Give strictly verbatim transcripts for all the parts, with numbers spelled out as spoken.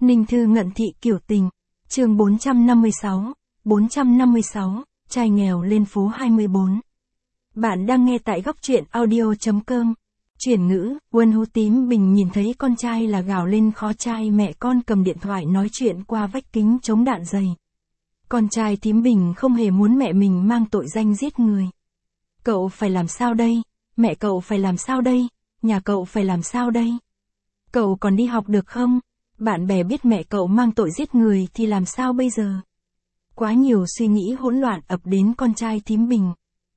Ninh Thư ngận thị kiểu tình. Chương bốn trăm năm mươi sáu, bốn trăm năm mươi sáu, trai nghèo lên phố hai mươi bốn. Bạn đang nghe tại góc truyện audio.com. Chuyển ngữ, Quân Hú Tím Bình nhìn thấy con trai là gào lên khó trai, mẹ con cầm điện thoại nói chuyện qua vách kính chống đạn dày. Con trai Tím Bình không hề muốn mẹ mình mang tội danh giết người. Cậu phải làm sao đây? Mẹ cậu phải làm sao đây? Nhà cậu phải làm sao đây? Cậu còn đi học được không? Bạn bè biết mẹ cậu mang tội giết người thì làm sao bây giờ? Quá nhiều suy nghĩ hỗn loạn ập đến con trai Thím Bình.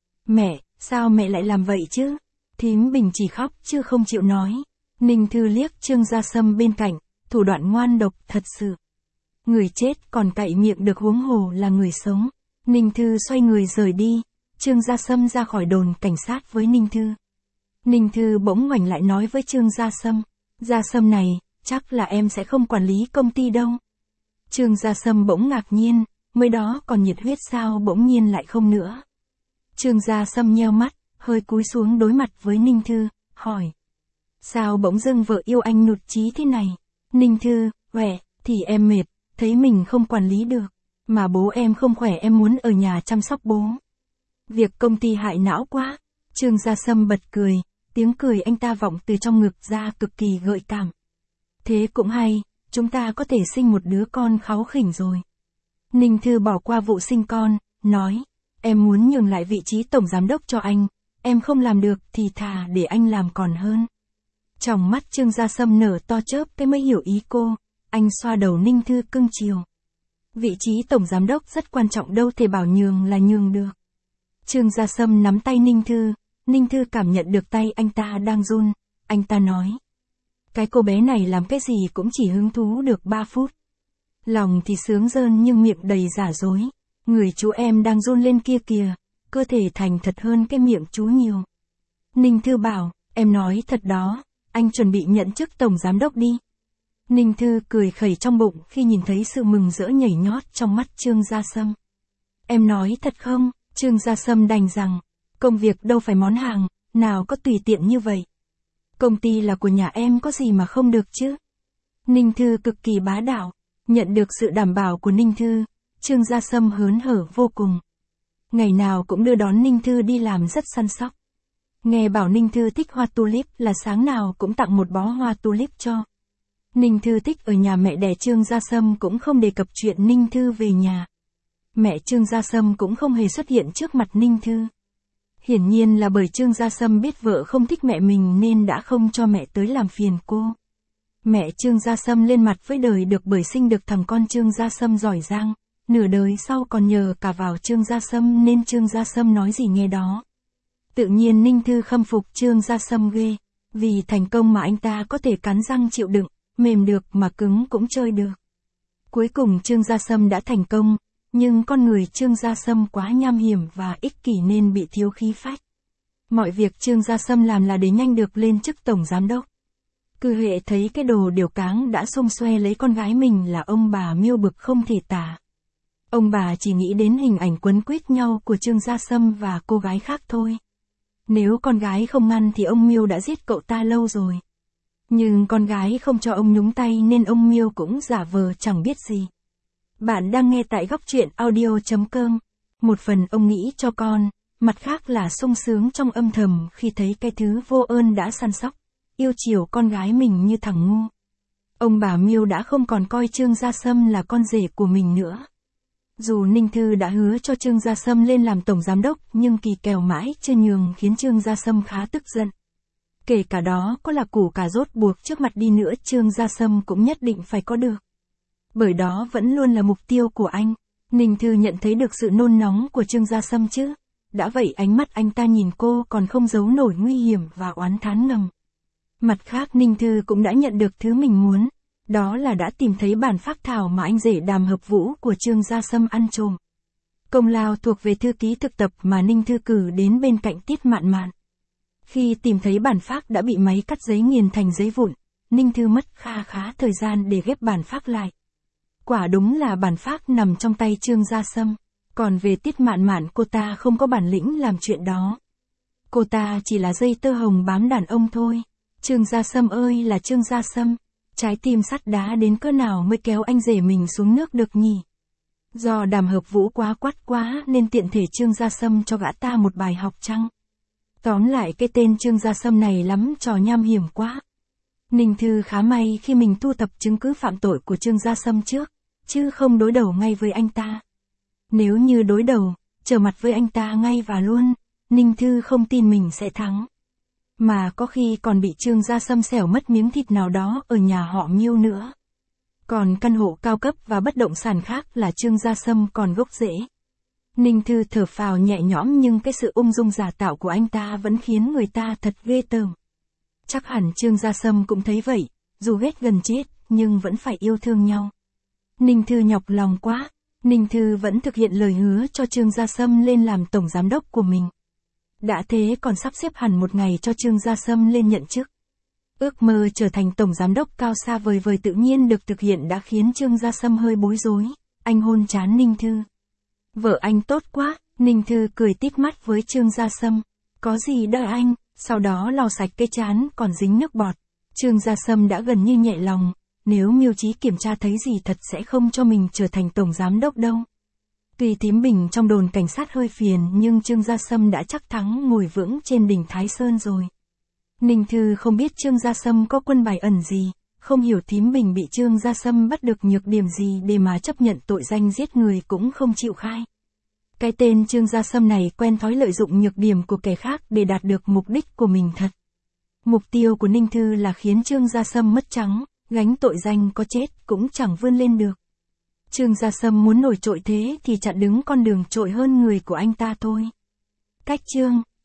Mẹ, sao mẹ lại làm vậy chứ? Thím Bình chỉ khóc chứ không chịu nói. Ninh Thư liếc Trương Gia Sâm bên cạnh, thủ đoạn ngoan độc thật sự. Người chết còn cậy miệng được, huống hồ là người sống. Ninh Thư xoay người rời đi. Trương Gia Sâm ra khỏi đồn cảnh sát với Ninh Thư. Ninh Thư bỗng ngoảnh lại nói với Trương Gia Sâm. Gia Sâm này, chắc là em sẽ không quản lý công ty đâu. Trương Gia Sâm bỗng ngạc nhiên, mới đó còn nhiệt huyết sao bỗng nhiên lại không nữa. Trương Gia Sâm nheo mắt, hơi cúi xuống đối mặt với Ninh Thư, hỏi. Sao bỗng dưng vợ yêu anh nụt chí thế này? Ninh Thư, khỏe, thì em mệt, thấy mình không quản lý được. Mà bố em không khỏe, em muốn ở nhà chăm sóc bố. Việc công ty hại não quá. Trương Gia Sâm bật cười, tiếng cười anh ta vọng từ trong ngực ra cực kỳ gợi cảm. Thế cũng hay, chúng ta có thể sinh một đứa con kháu khỉnh rồi. Ninh Thư bỏ qua vụ sinh con, nói, em muốn nhường lại vị trí tổng giám đốc cho anh, em không làm được thì thà để anh làm còn hơn. Trong mắt Trương Gia Sâm nở to chớp cái mới hiểu ý cô, anh xoa đầu Ninh Thư cưng chiều. Vị trí tổng giám đốc rất quan trọng, đâu thể bảo nhường là nhường được. Trương Gia Sâm nắm tay Ninh Thư, Ninh Thư cảm nhận được tay anh ta đang run, anh ta nói. Cái cô bé này làm cái gì cũng chỉ hứng thú được ba phút. Lòng thì sướng rơn nhưng miệng đầy giả dối. Người chú em đang run lên kia kìa, cơ thể thành thật hơn cái miệng chú nhiều. Ninh Thư bảo, em nói thật đó, anh chuẩn bị nhận chức tổng giám đốc đi. Ninh Thư cười khẩy trong bụng khi nhìn thấy sự mừng rỡ nhảy nhót trong mắt Trương Gia Sâm. Em nói thật không? Trương Gia Sâm đành rằng, công việc đâu phải món hàng, nào có tùy tiện như vậy. Công ty là của nhà em, có gì mà không được chứ? Ninh Thư cực kỳ bá đạo, nhận được sự đảm bảo của Ninh Thư, Trương Gia Sâm hớn hở vô cùng. Ngày nào cũng đưa đón Ninh Thư đi làm rất săn sóc. Nghe bảo Ninh Thư thích hoa tulip là sáng nào cũng tặng một bó hoa tulip cho. Ninh Thư thích ở nhà mẹ đẻ, Trương Gia Sâm cũng không đề cập chuyện Ninh Thư về nhà. Mẹ Trương Gia Sâm cũng không hề xuất hiện trước mặt Ninh Thư. Hiển nhiên là bởi Trương Gia Sâm biết vợ không thích mẹ mình nên đã không cho mẹ tới làm phiền cô. Mẹ Trương Gia Sâm lên mặt với đời được bởi sinh được thằng con Trương Gia Sâm giỏi giang, nửa đời sau còn nhờ cả vào Trương Gia Sâm nên Trương Gia Sâm nói gì nghe đó. Tự nhiên Ninh Thư khâm phục Trương Gia Sâm ghê, vì thành công mà anh ta có thể cắn răng chịu đựng, mềm được mà cứng cũng chơi được. Cuối cùng Trương Gia Sâm đã thành công. Nhưng con người Trương Gia Sâm quá nham hiểm và ích kỷ nên bị thiếu khí phách. Mọi việc Trương Gia Sâm làm là để nhanh được lên chức tổng giám đốc. Cư Huệ thấy cái đồ điều cáng đã xông xoe lấy con gái mình là ông bà Miêu bực không thể tả. Ông bà chỉ nghĩ đến hình ảnh quấn quýt nhau của Trương Gia Sâm và cô gái khác thôi. Nếu con gái không ngăn thì ông Miêu đã giết cậu ta lâu rồi. Nhưng con gái không cho ông nhúng tay nên ông Miêu cũng giả vờ chẳng biết gì. Bạn đang nghe tại góc truyện audio.com. Một phần ông nghĩ cho con, mặt khác là sung sướng trong âm thầm khi thấy cái thứ vô ơn đã săn sóc, yêu chiều con gái mình như thằng ngu. Ông bà Miêu đã không còn coi Trương Gia Sâm là con rể của mình nữa. Dù Ninh Thư đã hứa cho Trương Gia Sâm lên làm tổng giám đốc nhưng kỳ kèo mãi chưa nhường khiến Trương Gia Sâm khá tức giận. Kể cả đó có là củ cà rốt buộc trước mặt đi nữa Trương Gia Sâm cũng nhất định phải có được. Bởi đó vẫn luôn là mục tiêu của anh. Ninh Thư nhận thấy được sự nôn nóng của Trương Gia Sâm chứ. Đã vậy ánh mắt anh ta nhìn cô còn không giấu nổi nguy hiểm và oán thán ngầm. Mặt khác Ninh Thư cũng đã nhận được thứ mình muốn. Đó là đã tìm thấy bản phác thảo mà anh rể Đàm Hợp Vũ của Trương Gia Sâm ăn trộm. Công lao thuộc về thư ký thực tập mà Ninh Thư cử đến bên cạnh Tiết Mạn Mạn. Khi tìm thấy bản phác đã bị máy cắt giấy nghiền thành giấy vụn, Ninh Thư mất kha khá thời gian để ghép bản phác lại. Quả đúng là bản phác nằm trong tay Trương Gia Sâm, còn về Tiết Mạn Mạn cô ta không có bản lĩnh làm chuyện đó. Cô ta chỉ là dây tơ hồng bám đàn ông thôi. Trương Gia Sâm ơi là Trương Gia Sâm, Trái tim sắt đá đến cỡ nào mới kéo anh rể mình xuống nước được nhỉ? Do Đàm Hợp Vũ quá quát quá nên tiện thể Trương Gia Sâm cho gã ta một bài học chăng? Tóm lại cái tên Trương Gia Sâm này lắm trò nham hiểm quá. Ninh Thư khá may khi mình thu thập chứng cứ phạm tội của Trương Gia Sâm trước, chứ không đối đầu ngay với anh ta. Nếu như đối đầu, trở mặt với anh ta ngay và luôn, Ninh Thư không tin mình sẽ thắng. Mà có khi còn bị Trương Gia Sâm xẻo mất miếng thịt nào đó ở nhà họ Miêu nữa. Còn căn hộ cao cấp và bất động sản khác là Trương Gia Sâm còn gốc rễ. Ninh Thư thở phào nhẹ nhõm, nhưng cái sự ung dung giả tạo của anh ta vẫn khiến người ta thật ghê tởm. Chắc hẳn Trương Gia Sâm cũng thấy vậy, dù ghét gần chết, nhưng vẫn phải yêu thương nhau. Ninh Thư nhọc lòng quá, Ninh Thư vẫn thực hiện lời hứa cho Trương Gia Sâm lên làm tổng giám đốc của mình. Đã thế còn sắp xếp hẳn một ngày cho Trương Gia Sâm lên nhận chức. Ước mơ trở thành tổng giám đốc cao xa vời vời tự nhiên được thực hiện đã khiến Trương Gia Sâm hơi bối rối. Anh hôn trán Ninh Thư. Vợ anh tốt quá, Ninh Thư cười tít mắt với Trương Gia Sâm. Có gì đợi anh, sau đó lau sạch cái trán còn dính nước bọt. Trương Gia Sâm đã gần như nhẹ lòng, nếu Miêu Chí kiểm tra thấy gì thật sẽ không cho mình trở thành tổng giám đốc đâu. Tuy Thím Bình trong đồn cảnh sát hơi phiền nhưng Trương Gia Sâm đã chắc thắng ngồi vững trên đỉnh Thái Sơn rồi. Ninh Thư không biết Trương Gia Sâm có quân bài ẩn gì, không hiểu Thím Bình bị Trương Gia Sâm bắt được nhược điểm gì để mà chấp nhận tội danh giết người cũng không chịu khai. Cái tên Trương Gia Sâm này quen thói lợi dụng nhược điểm của kẻ khác để đạt được mục đích của mình thật. Mục tiêu của Ninh Thư là khiến Trương Gia Sâm mất trắng, gánh tội danh có chết cũng chẳng vươn lên được. Trương Gia Sâm muốn nổi trội thế thì chặn đứng con đường trội hơn người của anh ta thôi. Cách Trương